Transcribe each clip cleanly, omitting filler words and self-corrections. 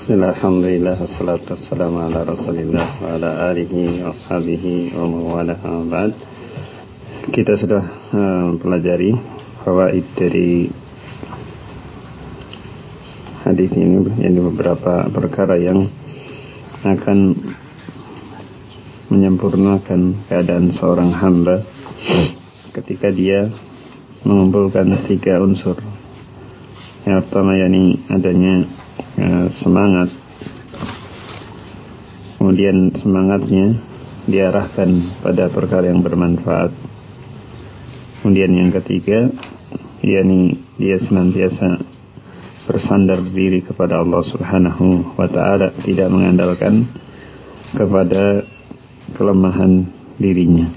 Bismillah, alhamdulillah, wassalatu wassalamu ala rasulillah wa ala alihi wa ashabihi wa mawala ba'd. Kita sudah pelajari fawaid dari hadis ini, yaitu beberapa perkara yang akan menyempurnakan keadaan seorang hamba ketika dia mengumpulkan 3 unsur. Yang pertama yakni adanya semangat, kemudian semangatnya diarahkan pada perkara yang bermanfaat. Kemudian yang ketiga yakni dia senantiasa bersandar diri kepada Allah Subhanahu wa ta'ala, tidak mengandalkan kepada kelemahan dirinya.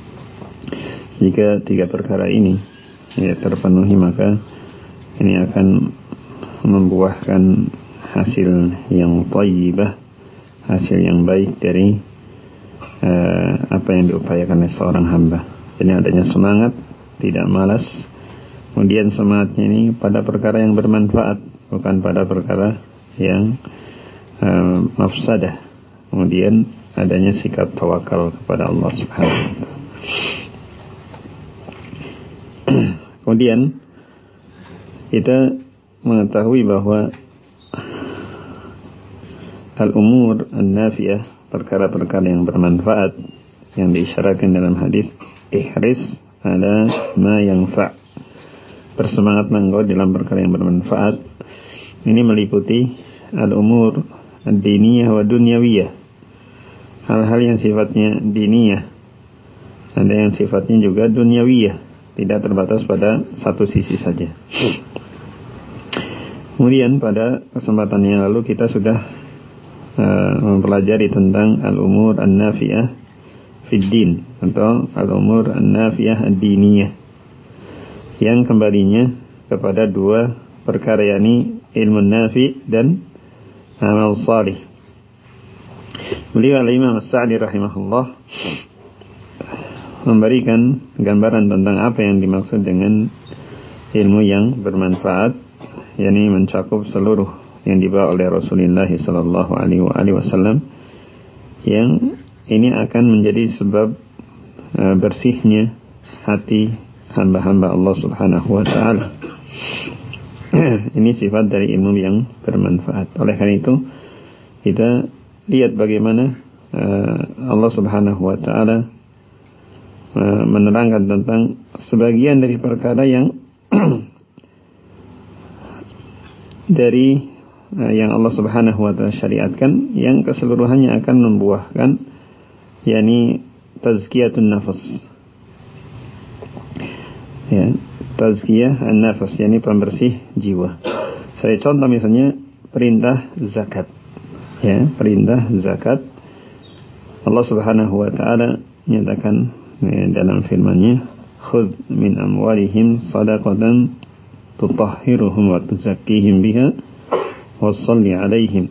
Jika 3 perkara ini terpenuhi, maka ini akan membuahkan hasil yang thayyibah, hasil yang baik dari apa yang diupayakan oleh seorang hamba. Jadi adanya semangat, tidak malas. Kemudian semangatnya ini pada perkara yang bermanfaat, bukan pada perkara yang mafsadah. Kemudian adanya sikap tawakal kepada Allah Subhanahu wa ta'ala. Kemudian kita mengetahui bahwa al-umur an-nafi'ah, perkara-perkara yang bermanfaat yang diisyaratkan dalam hadis, ihris ala ma yanfa', bersemangatlah engkau dalam perkara yang bermanfaat. Ini meliputi al-umur ad-diniyah wa dunyawiyah, hal-hal yang sifatnya diniyah, ada yang sifatnya juga dunyawiyah, tidak terbatas pada satu sisi saja. Kemudian pada kesempatan yang lalu kita sudah mempelajari tentang al-umur an-nafi'ah fid din, atau al-umur an-nafi'ah ad-diniyah, yang kembalinya kepada 2 perkara, yakni ilmu nafi' dan amal salih. Beliau al-Imam As-Sa'di rahimahullah memberikan gambaran tentang apa yang dimaksud dengan ilmu yang bermanfaat, yakni mencakup seluruh yang dibawa oleh Rasulullah sallallahu alaihi wasallam, yang ini akan menjadi sebab bersihnya hati hamba-hamba Allah Subhanahu wa ta'ala. Ini sifat dari ilmu yang bermanfaat. Oleh karena itu kita lihat bagaimana Allah Subhanahu wa ta'ala menerangkan tentang sebagian dari perkara yang dari yang Allah Subhanahu wa ta'ala syariatkan, yang keseluruhannya akan membuahkan yakni tazkiyatun nafas, tazkiyah an-nafas, yakni pembersih jiwa. Saya contoh misalnya perintah zakat, perintah zakat. Allah Subhanahu wa ta'ala menyatakan dalam firman-Nya, khudh min amwalihim shadaqatan tutahhiruhum wa tuzakkihim biha wassalli alaihim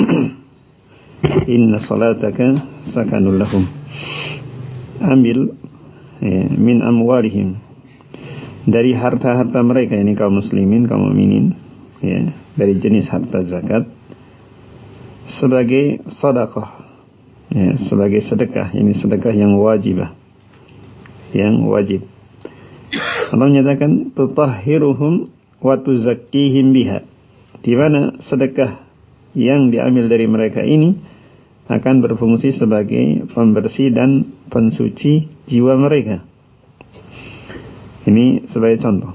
inna salataka sakanul lahum. Ambil min amwalihim, dari harta-harta mereka, ini kaum muslimin, kaum mukminin, dari jenis harta zakat, sebagai sedekah, sebagai sedekah. Ini sedekah yang wajibah, yang wajib. Allah menyatakan tutahhiruhum wa tuzakkihim biha, di mana sedekah yang diambil dari mereka ini akan berfungsi sebagai pembersih dan pensuci jiwa mereka. Ini sebagai contoh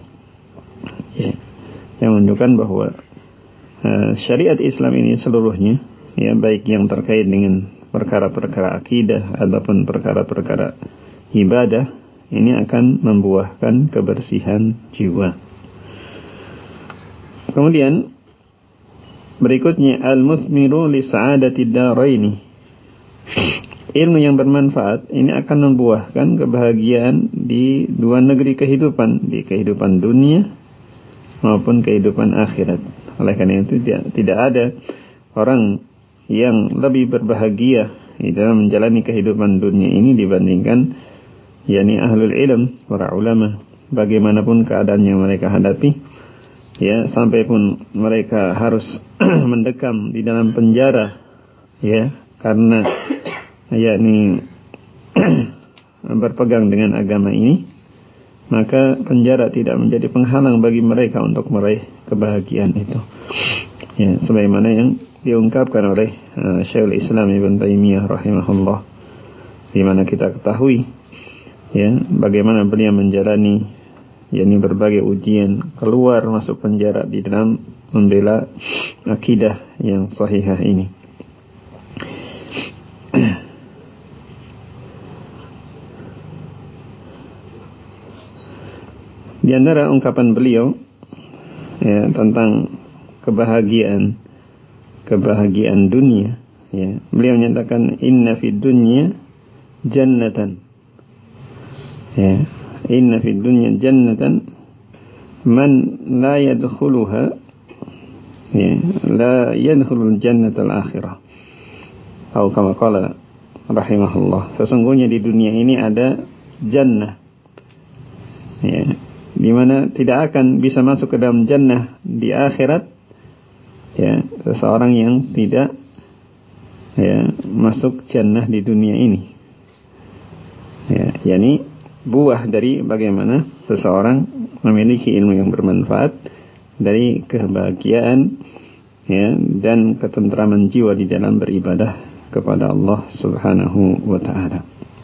yang menunjukkan bahwa syariat Islam ini seluruhnya, baik yang terkait dengan perkara-perkara akidah ataupun perkara-perkara ibadah, ini akan membuahkan kebersihan jiwa. Kemudian berikutnya al-musmiru li sa'adatid daraini, ilmu yang bermanfaat ini akan membuahkan kebahagiaan di 2 negeri kehidupan, di kehidupan dunia maupun kehidupan akhirat. Oleh karena itu tidak ada orang yang lebih berbahagia di dalam menjalani kehidupan dunia ini dibandingkan yakni ahlul ilm, para ulama. Bagaimanapun keadaan yang mereka hadapi, ya, sampai pun mereka harus mendekam di dalam penjara, ya, karena yakni berpegang dengan agama ini, maka penjara tidak menjadi penghalang bagi mereka untuk meraih kebahagiaan itu. Ya, sebagaimana yang diungkapkan oleh Syekhul Islam Ibn Taimiyah rahimahullah, di mana kita ketahui, ya, bagaimana beliau menjalani yakni berbagai ujian, keluar masuk penjara di dalam membela akidah yang sahihah ini. Di antara ungkapan beliau, ya, tentang kebahagiaan dunia, ya, beliau menyatakan inna fid dunya jannatan, ya, inna fid dunya jannatan man la yadkhuluha, ya, la yadkhulul jannatal akhirah, atau kama qala rahimahullah, sesungguhnya di dunia ini ada jannah, ya, di mana tidak akan bisa masuk ke dalam jannah di akhirat, ya, seseorang yang tidak, ya, masuk jannah di dunia ini, ya, yakni buah dari bagaimana seseorang memiliki ilmu yang bermanfaat, dari kebahagiaan, ya, dan ketentraman jiwa di dalam beribadah kepada Allah Subhanahu wa ta'ala.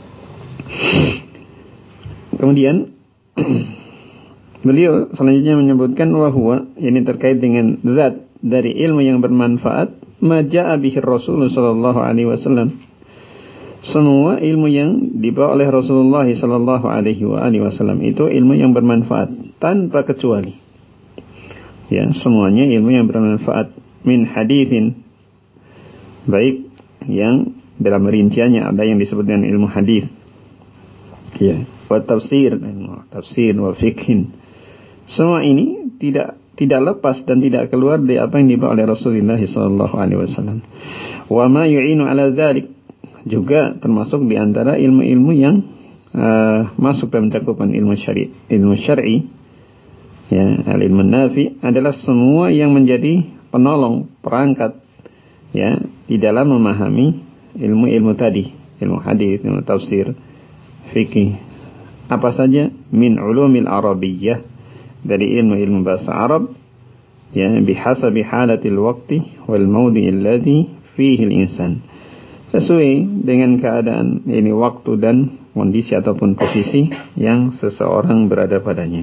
Kemudian beliau selanjutnya menyebutkan wahwa, ini terkait dengan zat dari ilmu yang bermanfaat, maja'a bihi Rasulullah sallallahu alaihi wasallam, semua ilmu yang dibawa oleh Rasulullah sallallahu alaihi wasallam itu ilmu yang bermanfaat tanpa kecuali, ya, semuanya ilmu yang bermanfaat, min haditsin, baik yang dalam rinciannya ada yang disebut dengan ilmu hadis, ya, wa tafsir, wa fikhin. Semua ini tidak lepas dan tidak keluar dari apa yang dibawa oleh Rasulullah sallallahu alaihi wasallam. Wa ma yu'inu ala dzalik, juga termasuk di antara ilmu-ilmu yang masuk dalam cakupan ilmu syar'i, ya, al-ilmu nafi adalah semua yang menjadi penolong, perangkat, ya, di dalam memahami ilmu-ilmu tadi, ilmu hadis, ilmu tafsir, fikih, apa saja, min ulumil arabiyyah, dari ilmu-ilmu bahasa Arab, ya, bihasabi halatil waqti wal mawdi'il ladzi fihi al-insan, sesuai dengan keadaan ini, waktu dan kondisi ataupun posisi yang seseorang berada padanya.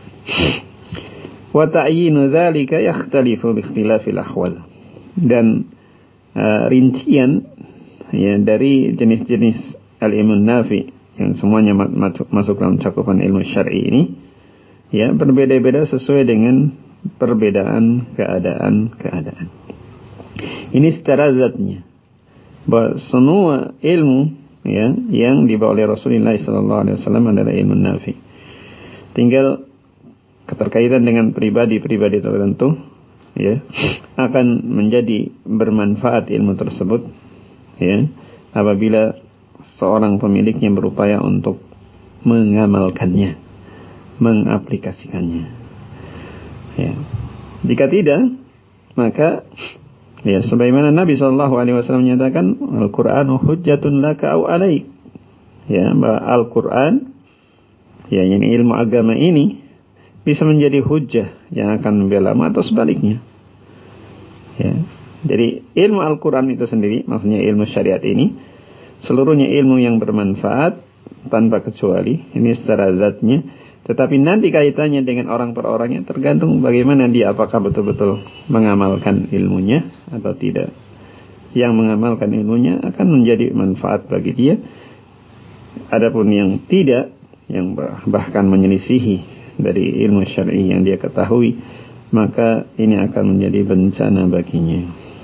Wa ta'yinu dzalika yakhtalifu bi ikhtilafil ahwal, dan rincian, ya, dari jenis-jenis al-ilmu nafi yang semuanya masuk dalam cakupan ilmu syar'i ini, ya, berbeda-beda sesuai dengan perbedaan keadaan. Ini secara zatnya, bahwa semua ilmu, ya, yang dibawa oleh Rasulullah SAW adalah ilmu nafi. Tinggal keterkaitan dengan pribadi-pribadi tertentu, ya, akan menjadi bermanfaat ilmu tersebut, ya, apabila seorang pemiliknya berupaya untuk mengamalkannya, mengaplikasikannya, ya. Jika tidak, maka, ya, sebagaimana Nabi SAW menyatakan, Al-Qur'anu hujjatun laka au alaik, ya, bahwa Al-Qur'an, ya, ini ilmu agama ini bisa menjadi hujjah yang akan membelamu atau sebaliknya, ya. Jadi ilmu Al-Qur'an itu sendiri, maksudnya ilmu syariat ini, seluruhnya ilmu yang bermanfaat tanpa kecuali, ini secara zatnya. Tetapi nanti kaitannya dengan orang per orangnya tergantung bagaimana dia, apakah betul-betul mengamalkan ilmunya atau tidak. Yang mengamalkan ilmunya akan menjadi manfaat bagi dia. Adapun yang tidak, yang bahkan menyelisihi dari ilmu syar'i yang dia ketahui, maka ini akan menjadi bencana baginya.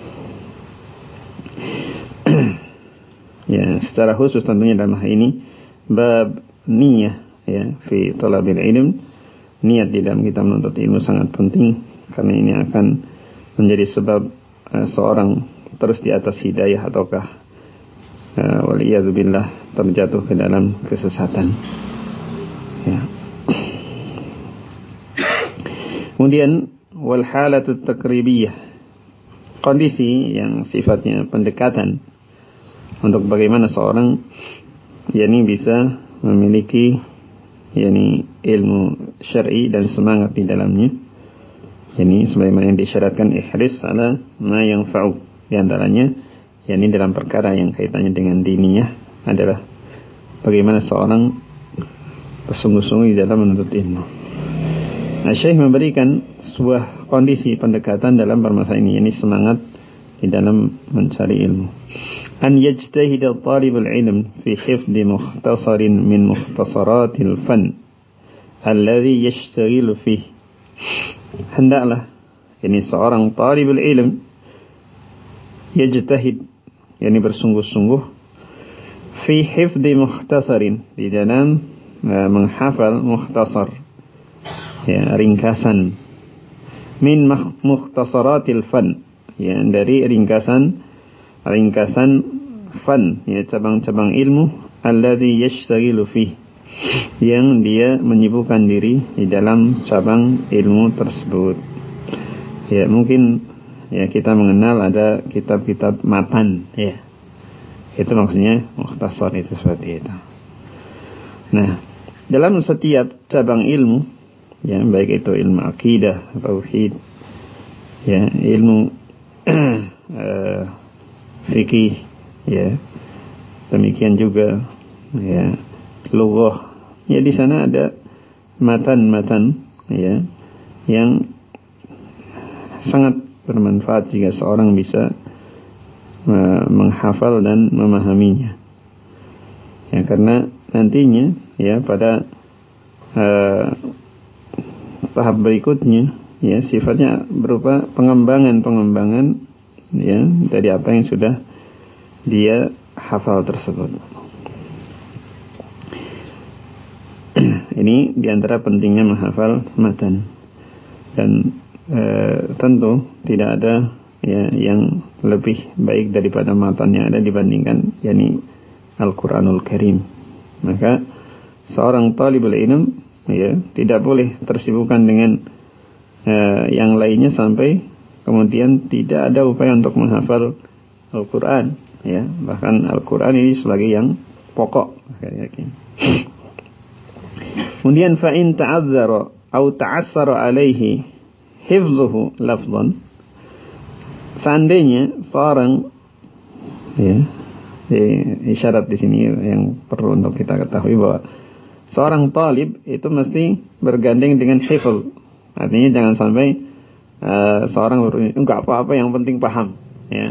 Ya, secara khusus tentunya dalam hal ini bab niyah, ya, fi talabil ilm, niat di dalam kita menuntut ilmu sangat penting, karena ini akan menjadi sebab seorang terus di atas hidayah ataukah waliyadzubillah terjatuh ke dalam kesesatan, ya. Kemudian wal halatut takribiyah, kondisi yang sifatnya pendekatan untuk bagaimana seorang bisa memiliki ilmu syar'i dan semangat di dalamnya. Sebagaimana yang disyaratkan ihris ala ma yanfa'u, di antaranya dalam perkara yang kaitannya dengan diniyah adalah bagaimana seorang bersungguh-sungguh di dalam menuntut ilmu. Nah, Syekh memberikan sebuah kondisi pendekatan dalam permasalahan ini, semangat di dalam mencari ilmu. An yajtahid talibul ilm fi hifdhi mukhtasarin min mukhtasaratil fan alladhi yashtaghilu fihi. Hendaklah seorang talibul ilm yajtahid, bersungguh-sungguh, fi hifdhi mukhtasarin, di dalam menghafal mukhtasar, ringkasan, min mukhtasaratil fan, dari ringkasan fan, cabang-cabang ilmu, alladhi yashtaghilu fihi, yang dia menyibukkan diri di dalam cabang ilmu tersebut. Mungkin kita mengenal ada kitab-kitab matan, itu maksudnya mukhtasar, itu seperti itu. Nah, dalam setiap cabang ilmu, baik itu ilmu akidah, tauhid, ilmu fikih, demikian juga lughah, di sana ada matan-matan yang sangat bermanfaat jika seorang bisa menghafal dan memahaminya, karena nantinya pada tahap berikutnya sifatnya berupa pengembangan dari apa yang sudah dia hafal tersebut. Ini diantara pentingnya menghafal matan, dan tentu tidak ada yang lebih baik daripada matan yang ada dibandingkan Al-Quranul Karim. Maka seorang talibul ilm tidak boleh tersibukkan dengan yang lainnya sampai kemudian tidak ada upaya untuk menghafal Al-Quran, bahkan Al-Quran ini sebagai yang pokok. Kemudian fa in ta'azzara atau ta'assara alaihi hifdhuhu lafdhan, seandainya seorang isyarat di sini yang perlu untuk kita ketahui bahwa seorang talib itu mesti bergandeng dengan hifdh. Artinya jangan sampai seorang enggak apa-apa, yang penting paham,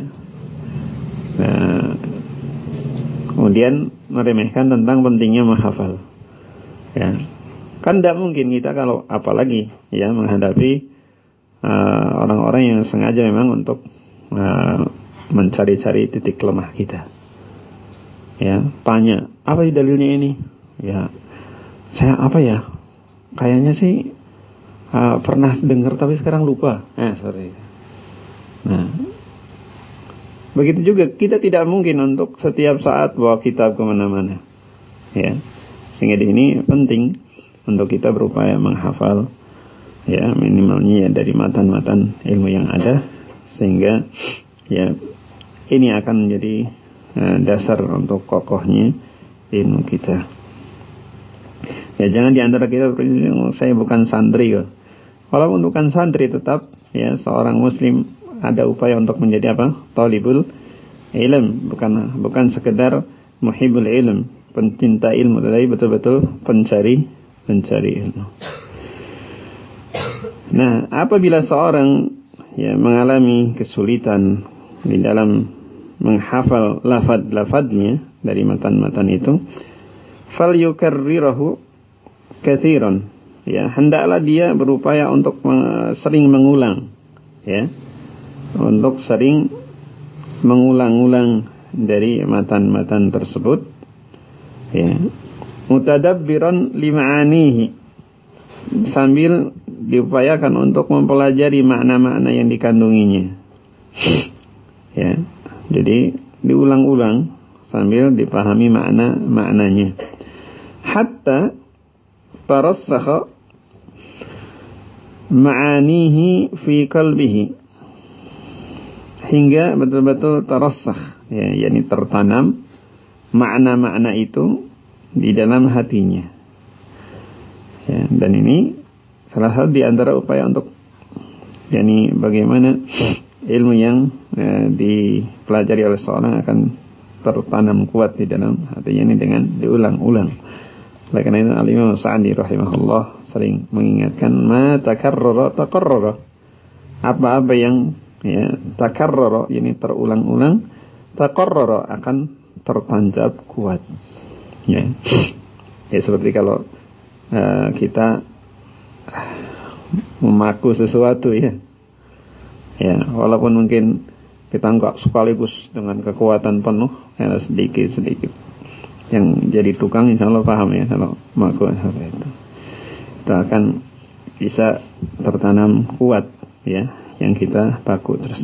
kemudian meremehkan tentang pentingnya menghafal. Kan tidak mungkin kita kalau apalagi menghadapi orang-orang yang sengaja memang untuk mencari-cari titik lemah kita. Tanya, apa dalilnya ini? Saya kayaknya sih pernah dengar tapi sekarang lupa. Sorry. Nah, begitu juga kita tidak mungkin untuk setiap saat bawa kitab kemana-mana. Sehingga ini penting untuk kita berupaya menghafal minimalnya dari matan-matan ilmu yang ada, sehingga ini akan menjadi dasar untuk kokohnya ilmu kita. Jangan diantara kita saya bukan santri kok. Walaupun bukan santri, tetap seorang muslim ada upaya untuk menjadi talibul ilm, bukan sekedar muhibbul ilm, pencinta ilmu, tetapi betul-betul pencari ilmu. Nah, apabila seorang mengalami kesulitan di dalam menghafal lafaz-lafaznya dari matan-matan itu, falyukarrirahu katsiran, hendaklah dia berupaya untuk sering mengulang, untuk sering mengulang-ulang dari matan-matan tersebut, mutadabbiran lima'anihi, sambil diupayakan untuk mempelajari makna-makna yang dikandunginya. Jadi diulang-ulang sambil dipahami maknanya. Hatta tarassakha ma'anihi fi qalbihi, hingga betul-betul terassah, ya, yakni tertanam makna-makna itu di dalam hatinya. Ya, dan ini salah satu di antara upaya untuk, yakni bagaimana ilmu yang dipelajari oleh seorang akan tertanam kuat di dalam hatinya ini dengan diulang-ulang. Oleh karena itu Al-Imam Sa'di rahimahullah sering mengingatkan ma takarrara taqarrara. Apa-apa yang takarrara, ini terulang-ulang, taqarrara akan tertancap kuat. Ya seperti kalau kita memaku sesuatu, ya walaupun mungkin kita enggak sekaligus dengan kekuatan penuh, sedikit-sedikit. Yang jadi tukang insya Allah paham ya, kalau maku seperti itu akan bisa tertanam kuat, ya, yang kita paku terus.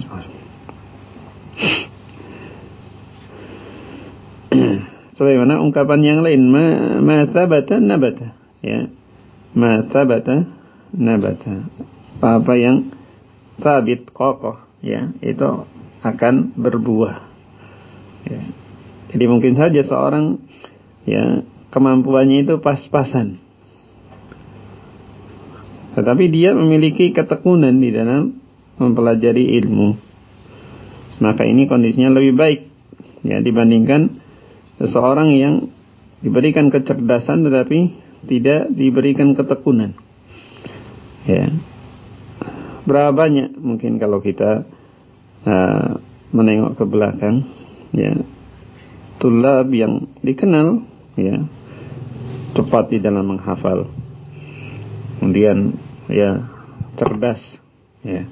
Sebagaimana ungkapan yang lain, ma thabata nabata, ya, ma thabata nabata, apa yang sabit kokoh, ya, itu akan berbuah. Ya. Jadi mungkin saja seorang, ya, kemampuannya itu pas-pasan, tetapi dia memiliki ketekunan di dalam mempelajari ilmu, maka ini kondisinya lebih baik, ya, dibandingkan seseorang yang diberikan kecerdasan tetapi tidak diberikan ketekunan. Ya, berapa banyak mungkin kalau kita menengok ke belakang, ya, tulab yang dikenal, ya, cepat di dalam menghafal, kemudian, ya, cerdas, ya.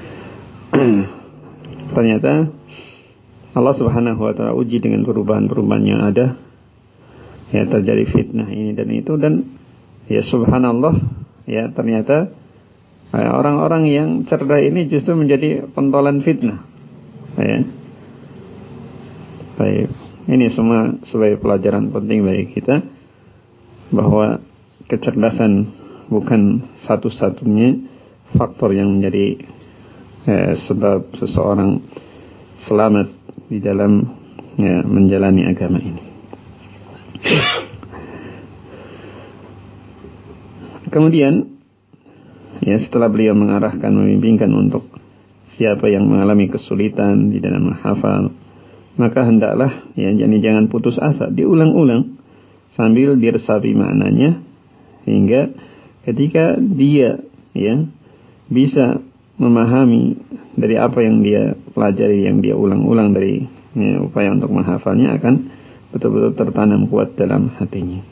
Ternyata Allah Subhanahu wa taala uji dengan perubahan-perubahan yang ada, ya, terjadi fitnah ini dan itu, dan ya subhanallah, ya, ternyata orang-orang yang cerdas ini justru menjadi pentolan fitnah, ya. Baik, ini semua sebagai pelajaran penting bagi kita bahwa kecerdasan bukan satu-satunya faktor yang menjadi sebab seseorang selamat di dalam, ya, menjalani agama ini. Kemudian, ya, setelah beliau mengarahkan, membimbingkan untuk siapa yang mengalami kesulitan di dalam menghafal, maka hendaklah, ya, jangan putus asa, diulang-ulang sambil diresapi maknanya, hingga ketika dia, ya, bisa memahami dari apa yang dia pelajari, yang dia ulang-ulang dari, ya, upaya untuk menghafalnya, akan betul-betul tertanam kuat dalam hatinya.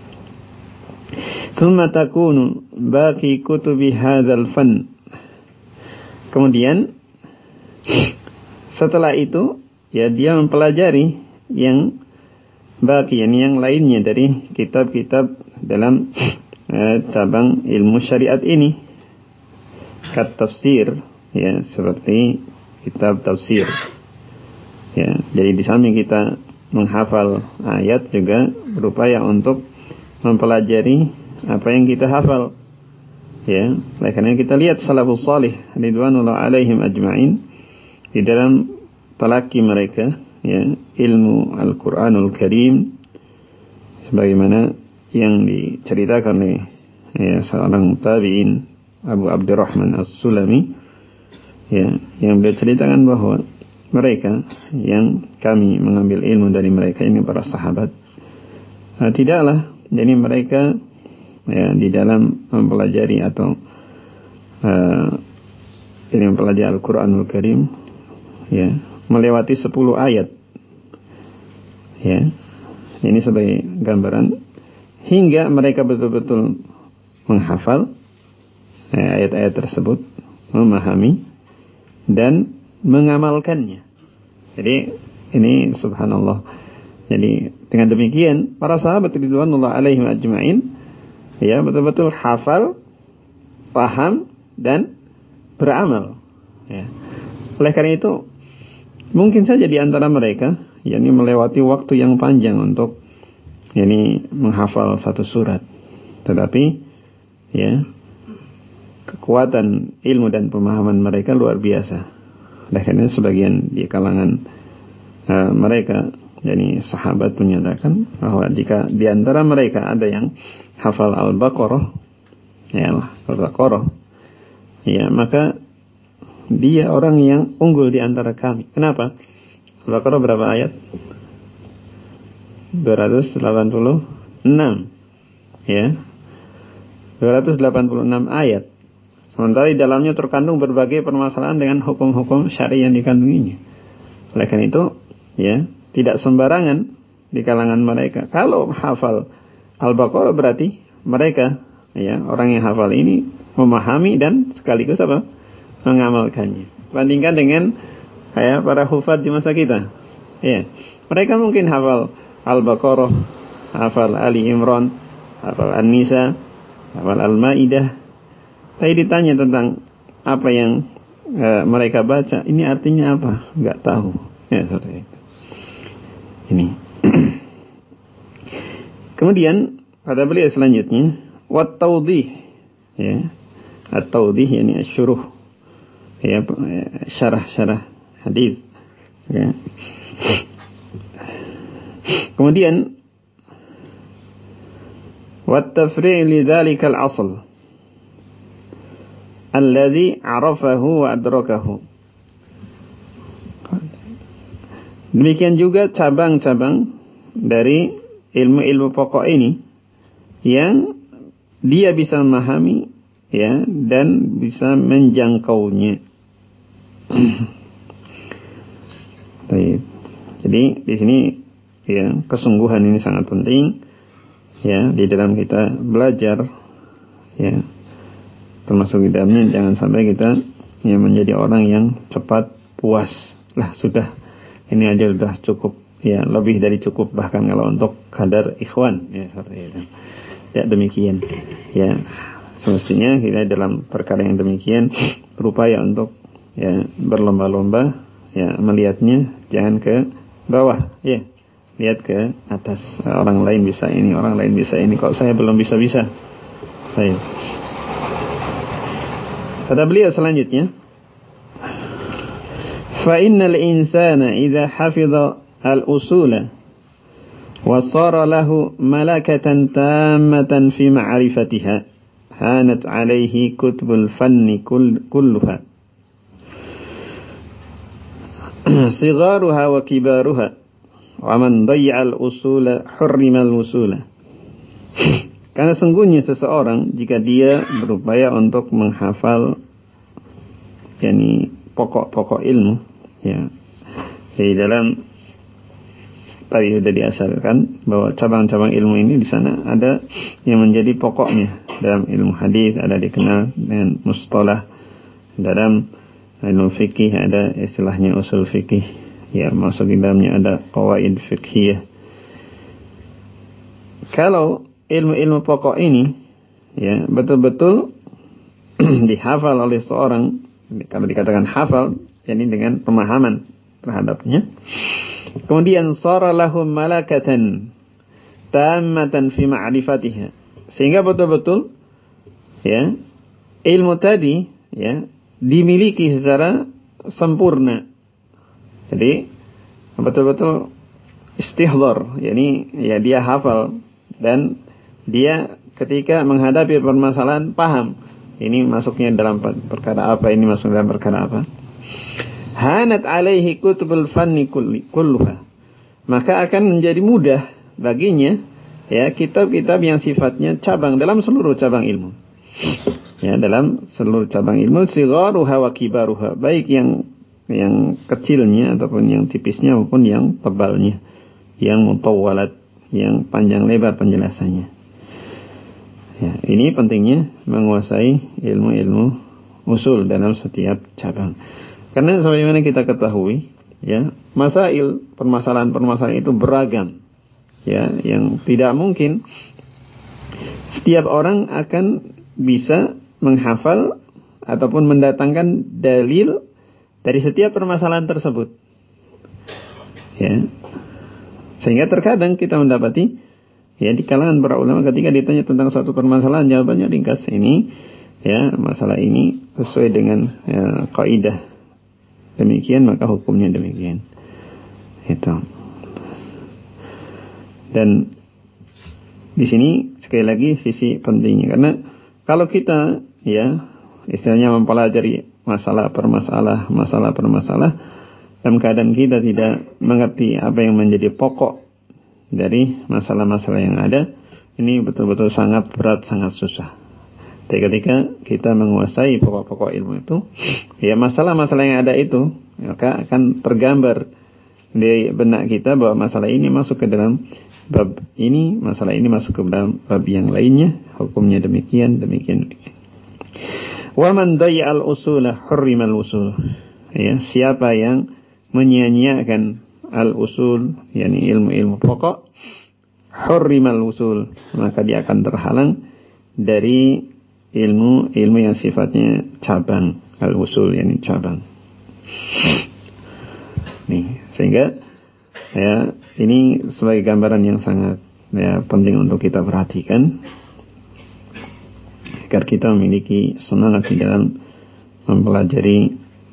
Tsumma takunu baqi kutubi hadzal fan. Kemudian setelah itu, ya, dia mempelajari yang baqi, yang lainnya dari kitab-kitab dalam cabang ilmu syariat ini, kat tafsir, ya, seperti kitab tafsir, ya. Jadi di samping kita menghafal ayat, juga berupaya untuk mempelajari apa yang kita hafal, ya. Karena kita lihat salafus salih ridwanullah alaihim ajma'in di dalam talaki mereka, ya, ilmu Al-Qur'anul Karim, sebagaimana yang diceritakan oleh, ya, seorang tabi'in Abu Abdurrahman As-Sulami, ya, yang beliau ceritakan bahwa mereka yang kami mengambil ilmu dari mereka ini, para sahabat, tidaklah, jadi mereka, ya, di dalam mempelajari atau ini mempelajari Al-Qur'anul Karim, ya, melewati 10 ayat, ya. Ini sebagai gambaran hingga mereka betul-betul menghafal ayat-ayat tersebut, memahami dan mengamalkannya. Jadi ini subhanallah. Jadi dengan demikian para sahabat ridwanullah alaihim ajma'in, ya, betul-betul hafal, paham dan beramal, ya. Oleh karena itu mungkin saja di antara mereka, yakni melewati waktu yang panjang untuk, yakni menghafal satu surat, tetapi, ya, kekuatan ilmu dan pemahaman mereka luar biasa. Oleh karena sebagian di kalangan mereka, yakni sahabat, menyatakan bahwa jika di antara mereka ada yang hafal Al-Baqarah, ya Al-Baqarah, ya maka dia orang yang unggul di antara kami. Kenapa? Al-Baqarah berapa ayat? 286, ya, 286 ayat. Sementara di dalamnya terkandung berbagai permasalahan dengan hukum-hukum syar'i yang dikandunginya. Oleh karena itu, ya, tidak sembarangan di kalangan mereka. Kalau hafal Al-Baqarah berarti mereka, ya, orang yang hafal ini memahami dan sekaligus apa? Mengamalkannya. Bandingkan dengan kayak para hufaz di masa kita. Ya, mereka mungkin hafal Al-Baqarah, hafal Ali Imran, hafal An-Nisa, hafal Al-Maidah. Tapi ditanya tentang apa yang mereka baca, ini artinya apa? Enggak tahu. Ya, seperti itu. Ini. Kemudian pada beliau selanjutnya, wat-tawdih, ya. At-tawdih yakni asy-syuruh, ya, syarah-syarah hadis, ya. Kemudian wat-tafri' li dzalikal asl alladhi 'arafahu wa adrakahu. Demikian juga cabang-cabang dari ilmu-ilmu pokok ini yang dia bisa memahami, ya, dan bisa menjangkaunya. Baik. Jadi di sini, ya, kesungguhan ini sangat penting, ya, di dalam kita belajar, ya, termasuk di dalamnya jangan sampai kita, ya, menjadi orang yang cepat puas. Lah sudah, ini aja sudah cukup, ya, lebih dari cukup bahkan kalau untuk kadar ikhwan, ya, seperti itu. Ya, demikian, ya, semestinya kita dalam perkara yang demikian berupaya untuk, ya, berlomba-lomba, ya, melihatnya jangan ke bawah, ya, lihat ke atas. Orang lain bisa ini, orang lain bisa ini, kok saya belum bisa-bisa. Baik. Kata beliau selanjutnya, fa innal insana idza hafidha al-usula wa sara lahu malakatan tammatan fi ma'rifatiha hanat alaihi kutubul fanni kulluha sigharuha wa kibaruha wa man dayya al-usula hurrima al-usula. Karena sungguhnya seseorang jika dia berupaya untuk menghafal, yakni pokok-pokok ilmu, ya, di dalam tadi sudah diasalkan bahwa cabang-cabang ilmu ini di sana ada yang menjadi pokoknya. Dalam ilmu hadis ada dikenal dengan mustalah, dalam ilmu fikih ada istilahnya usul fikih, ya, masuk di dalamnya ada qawaid fiqhiyah. Kalau ilmu-ilmu pokok ini, ya, betul-betul dihafal oleh seorang, kalau dikatakan hafal, yakni dengan pemahaman terhadapnya. Kemudian sara lahum malakatan tammatan fi ma'rifatiha, sehingga betul-betul, ya, ilmu tadi, ya, dimiliki secara sempurna. Jadi betul-betul istihdhar, yakni, ya, dia hafal dan dia ketika menghadapi permasalahan paham ini masuknya dalam perkara apa, ini masuk dalam perkara apa. Hanat alaihi kutubul fanni kulluha, maka akan menjadi mudah baginya, ya, kitab-kitab yang sifatnya cabang dalam seluruh cabang ilmu, ya, dalam seluruh cabang ilmu, sigharuha wa kibaruha, baik yang kecilnya ataupun yang tipisnya maupun yang tebalnya, yang mutawwalat, yang panjang lebar penjelasannya. Ya, ini pentingnya menguasai ilmu-ilmu usul dalam setiap cabang. Karena sebagaimana kita ketahui, ya, masail, permasalahan-permasalahan itu beragam, ya, yang tidak mungkin setiap orang akan bisa menghafal ataupun mendatangkan dalil dari setiap permasalahan tersebut, ya. Sehingga terkadang kita mendapati, ya, di kalangan para ulama ketika ditanya tentang suatu permasalahan jawabannya ringkas. Ini ya masalah ini sesuai dengan kaidah demikian, maka hukumnya demikian. Itu. Dan di sini sekali lagi sisi pentingnya, karena kalau kita ya istilahnya mempelajari masalah per masalah dalam keadaan kita tidak mengerti apa yang menjadi pokok dari masalah-masalah yang ada, ini betul-betul sangat berat, sangat susah. Tapi ketika kita menguasai pokok-pokok ilmu itu, ya masalah-masalah yang ada itu, maka akan tergambar di benak kita bahwa masalah ini masuk ke dalam bab ini, masalah ini masuk ke dalam bab yang lainnya, hukumnya demikian. Wa man dayya al-usula hurrima al-usul. Ya, siapa yang menyia-nyiakan al-usul, yakni ilmu-ilmu pokok, hurrima al-usul, maka dia akan terhalang dari ilmu yang sifatnya cabang, al-usul yakni cabang. Nih, sehingga ya ini sebagai gambaran yang sangat penting untuk kita perhatikan agar kita memiliki semangat di dalam mempelajari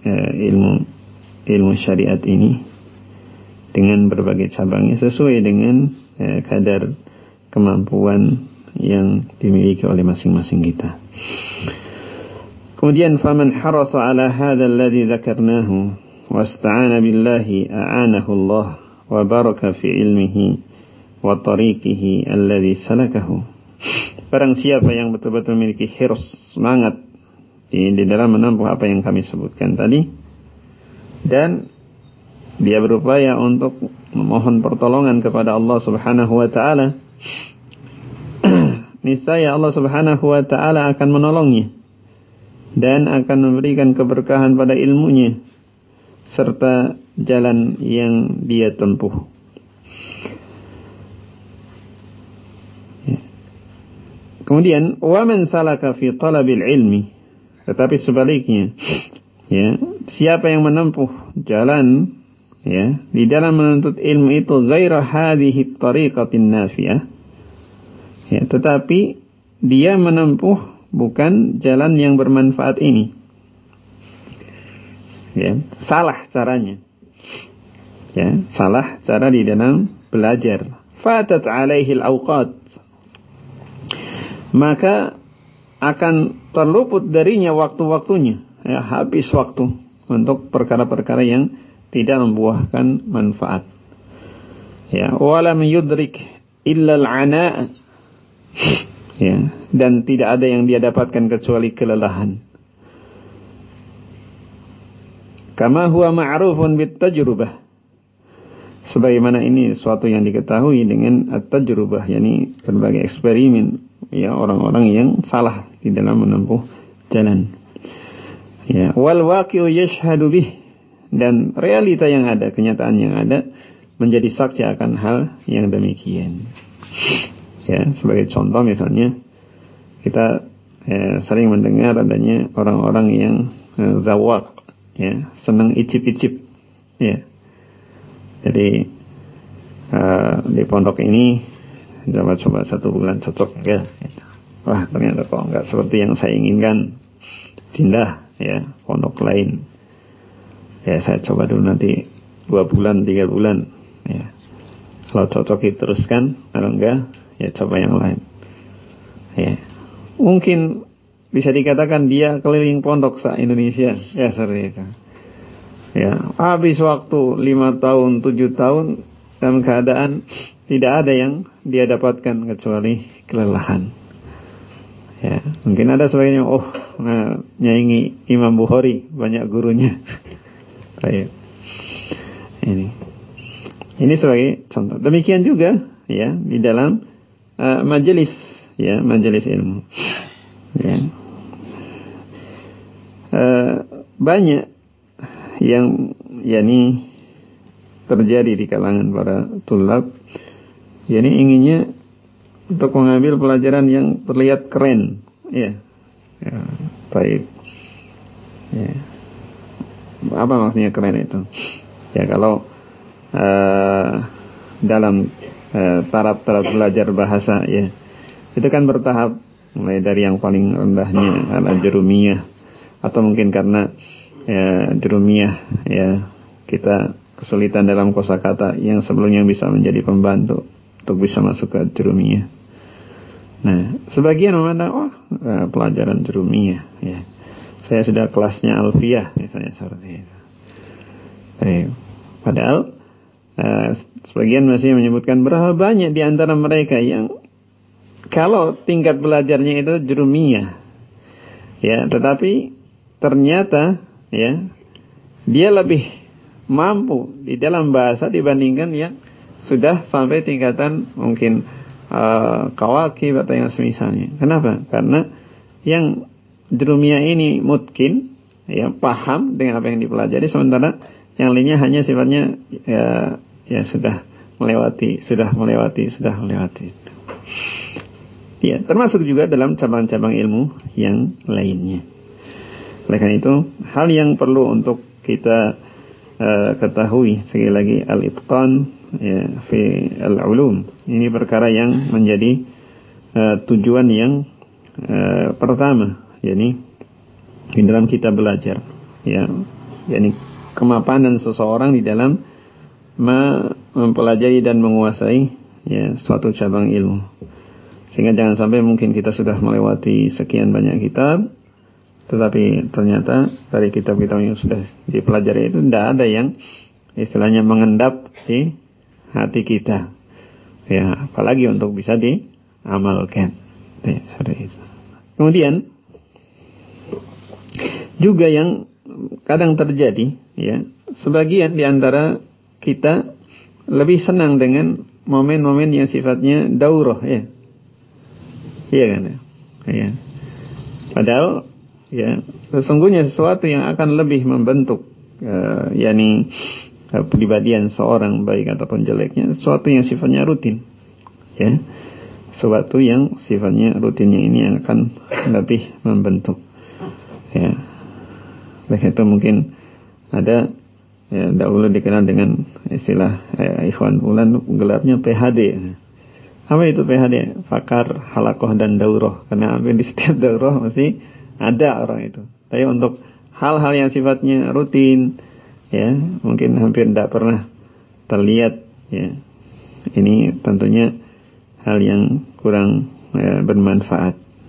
ilmu syariat ini dengan berbagai cabangnya sesuai dengan kadar kemampuan yang dimiliki oleh masing-masing kita. Kemudian faman harasa ala hadha alladhi dzakarnahu wasta'ana billahi a'anahu Allah wa baraka fi ilmihi wa tariqihi alladhi salakahu. Barang siapa yang betul-betul memiliki hirs, semangat di dalam menempuh apa yang kami sebutkan tadi, dan dia berupaya untuk memohon pertolongan kepada Allah Subhanahu wa taala, niscaya Allah Subhanahu wa taala akan menolongnya dan akan memberikan keberkahan pada ilmunya serta jalan yang dia tempuh. Kemudian wa man salaka fi talabil ilmi, tetapi sebaliknya, ya, siapa yang menempuh jalan ya di dalam menuntut ilmu itu ghaira hadhihi tariqatin nafi'ah, ya, tetapi dia menempuh bukan jalan yang bermanfaat ini, ya, salah caranya, ya, salah cara di dalam belajar, fatat alaihi al-awqat, maka akan terluput darinya waktu-waktunya, ya, habis waktu untuk perkara-perkara yang tidak membuahkan manfaat, ya, walam yudrik illa al-ana', ya, dan tidak ada yang dia dapatkan kecuali kelelahan. Kama huwa ma'rufun bit tajrubah, sebagaimana ini suatu yang diketahui dengan at-tajrubah, yakni berbagai eksperimen, ya, orang-orang yang salah di dalam menempuh jalan, ya, wal waqi'u yashhadu bih, dan realita yang ada, kenyataan yang ada menjadi saksi akan hal yang demikian. Ya, sebagai contoh misalnya kita sering mendengar adanya orang-orang yang zawaq, ya, senang icip-icip, ya. Jadi di pondok ini coba 1 bulan cocok ya. Wah, ternyata kok enggak seperti yang saya inginkan, pindah ya pondok lain. Ya, saya coba dulu nanti 2 bulan, 3 bulan ya. Kalau cocok diteruskan, kalau enggak ya coba yang lain. Ya. Mungkin bisa dikatakan dia keliling pondok se-Indonesia, ya, seperti itu. Ya, habis waktu 5 tahun, 7 tahun dalam keadaan tidak ada yang dia dapatkan kecuali kelelahan. Ya, mungkin ada sebagainya, nyaingi Imam Bukhari, banyak gurunya. Baik. Ini sebagai contoh. Demikian juga ya di dalam majelis, ya, majelis ilmu. Ya. Banyak yang yakni terjadi di kalangan para tulab, yakni inginnya untuk mengambil pelajaran yang terlihat keren, ya, ya, baik, ya. Apa maksudnya keren itu? Ya, kalau dalam taraf belajar bahasa, ya, itu kan bertahap, mulai dari yang paling rendahnya al-ajrumiyah, atau mungkin karena jurumiyah kita kesulitan dalam kosakata yang sebelumnya bisa menjadi pembantu untuk bisa masuk ke jurumiyah. Nah, sebagian memandang pelajaran jurumiyah saya sudah kelasnya alfiyah misalnya seperti itu. Padahal sebagian masih menyebutkan berapa banyak di antara mereka yang kalau tingkat belajarnya itu jurumiyah, tetapi ternyata dia lebih mampu di dalam bahasa dibandingkan yang sudah sampai tingkatan mungkin kawakib atau yang semisalnya. Kenapa? Karena yang jurumiyah ini mungkin paham dengan apa yang dipelajari, sementara yang lainnya hanya sifatnya sudah melewati. Termasuk juga dalam cabang-cabang ilmu yang lainnya. Oleh karena itu, hal yang perlu untuk kita ketahui sekali lagi, al-itqan fi al-ulum. Ini perkara yang menjadi tujuan yang pertama, yakni di dalam kita belajar, yakni kemapanan seseorang di dalam mempelajari dan menguasai suatu cabang ilmu. Sehingga jangan sampai mungkin kita sudah melewati sekian banyak kitab, tetapi ternyata dari kitab-kitab yang sudah dipelajari itu tidak ada yang istilahnya mengendap di hati kita, apalagi untuk bisa diamalkan. Kemudian juga yang kadang terjadi, sebagian di antara kita lebih senang dengan momen-momen yang sifatnya daurah, padahal sesungguhnya sesuatu yang akan lebih membentuk kepribadian seorang baik ataupun jeleknya, sesuatu yang sifatnya rutin, sesuatu yang sifatnya rutinnya ini yang akan lebih membentuk. Oleh itu mungkin ada dahulu dikenal dengan istilah ikhwan ulan, gelarnya PhD. Apa itu PhD? Fakar, halakoh, dan daurah. Karena hampir di setiap daurah mesti ada orang itu. Tapi untuk hal-hal yang sifatnya rutin, mungkin hampir tidak pernah terlihat. Ini tentunya hal yang kurang bermanfaat.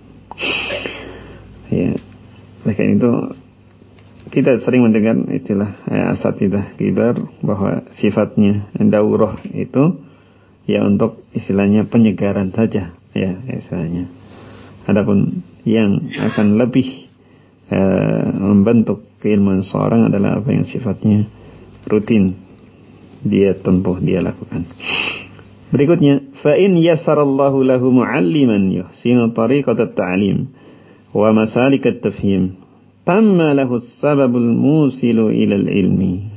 Oleh karena itu kita sering mendengar istilah asatidzah kibar bahwa sifatnya daurah itu untuk istilahnya penyegaran saja, istilahnya. Adapun yang akan lebih membentuk keilmuan seorang adalah apa yang sifatnya rutin dia tempuh, dia lakukan. Berikutnya, fa in yassarallahu lahu mu'alliman yuhsinu tariqat at-ta'lim wa masalik at-tafhim tamma lahu as-sababul musilu ila al-ilmi.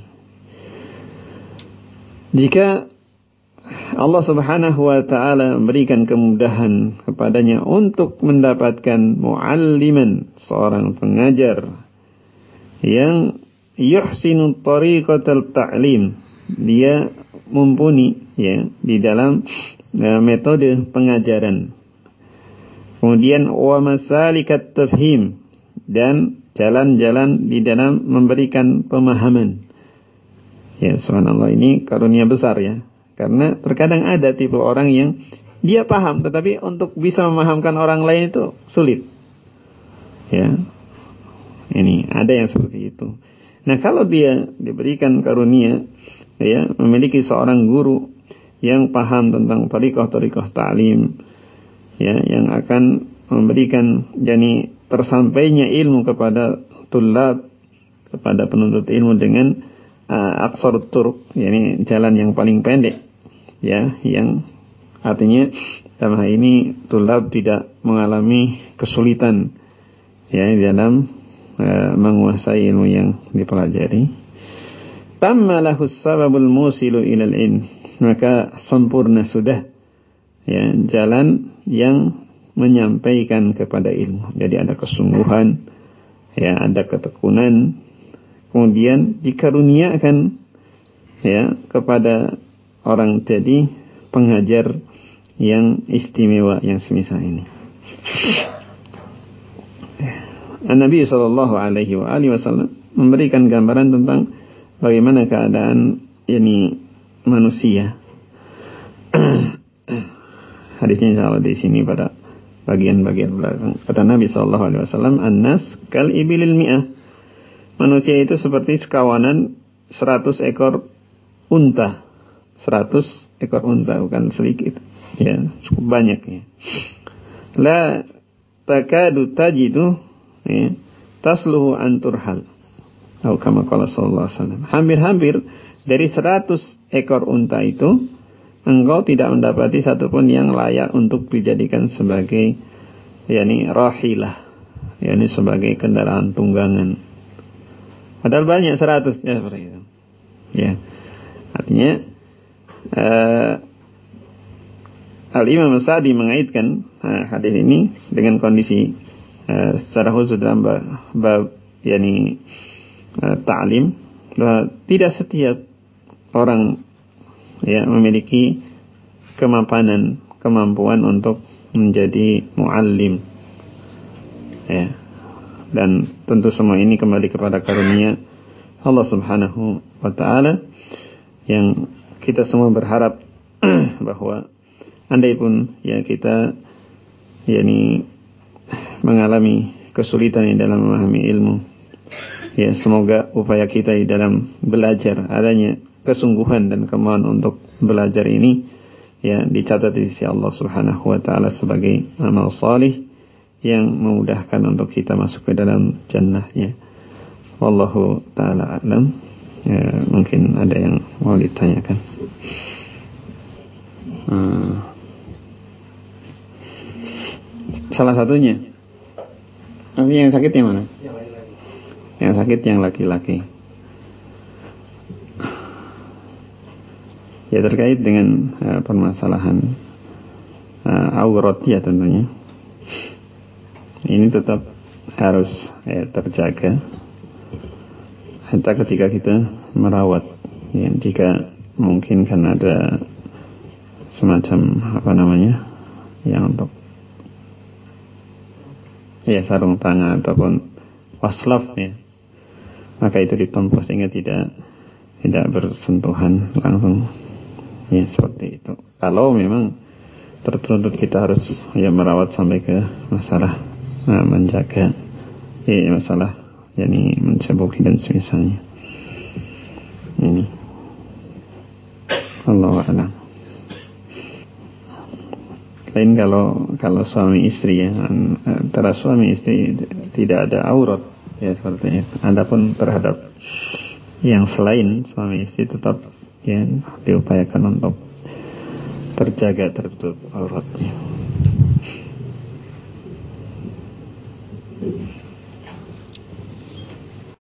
Jika Allah Subhanahu wa ta'ala memberikan kemudahan kepadanya untuk mendapatkan mu'alliman, seorang pengajar yang yuhsinu tariqatal ta'lim, dia mumpuni di dalam metode pengajaran. Kemudian wa masalikat tafhim, dan jalan-jalan di dalam memberikan pemahaman. Subhanallah, ini karunia besar, karena terkadang ada tipe orang yang dia paham, tetapi untuk bisa memahamkan orang lain itu sulit. Ini ada yang seperti itu. Nah, kalau dia diberikan karunia, memiliki seorang guru yang paham tentang thariqah ta'lim, yang akan memberikan tersampainya ilmu kepada tulab, kepada penuntut ilmu dengan aqsar turuq, jalan yang paling pendek, yang artinya dalam hal ini tulab tidak mengalami kesulitan dalam menguasai ilmu yang dipelajari. Tamma lahu sababul musilu ilal ilm, maka sempurna sudah jalan yang menyampaikan kepada ilmu. Jadi ada kesungguhan, ada ketekunan, kemudian dikaruniakan kepada orang jadi pengajar yang istimewa yang semisal ini. Nabi sallallahu alaihi wasallam memberikan gambaran tentang bagaimana keadaan manusia. Hadisnya insyaallah di sini pada bagian-bagian belakang. Kata Nabi sallallahu alaihi wasallam, "An-nas kal ibilil mi'ah." Manusia itu seperti sekawanan 100 ekor unta. 100 ekor unta, bukan sedikit. Ya, cukup banyak ya. La takadu tajidu tasluhu an turhal. Atau kama qala sallallahu alaihi wasallam. Hampir-hampir dari 100 ekor unta itu engkau tidak mendapati satupun yang layak untuk dijadikan sebagai rahilah, sebagai kendaraan tunggangan. Padahal banyak 100 ya seperti itu. Ya. Artinya Al-Imam Sa'di mengaitkan hadis ini dengan kondisi secara khusus dalam bab ta'lim, bahwa tidak setiap orang memiliki kemampuan untuk menjadi muallim. Ya. Dan tentu semua ini kembali kepada karunia Allah Subhanahu wa taala, yang kita semua berharap bahwa andai pun kita mengalami kesulitan di dalam memahami ilmu, semoga upaya kita di dalam belajar, adanya kesungguhan dan kemauan untuk belajar ini dicatat di sisi Allah Subhanahu wa taala sebagai amal salih yang memudahkan untuk kita masuk ke dalam jannahnya. Wallahu ta'ala a'lam. Mungkin ada yang mau ditanyakan. Salah satunya. Yang sakit yang mana? Yang sakit yang laki-laki. Ya, terkait dengan permasalahan aurat ya tentunya. Ini tetap harus terjaga hatta ketika kita merawat. Jika mungkin kan ada semacam yang untuk sarung tangan ataupun waslaf maka itu ditempuh sehingga tidak bersentuhan langsung seperti itu. Kalau memang tertuntut kita harus merawat sampai ke masalah menjaga masalah mencebuki dan semisalnya. Ini Allahu a'lam. Lain kalau suami istri antara suami istri tidak ada aurat seperti itu. Adapun terhadap yang selain suami istri tetap diupayakan untuk terjaga tertutup auratnya.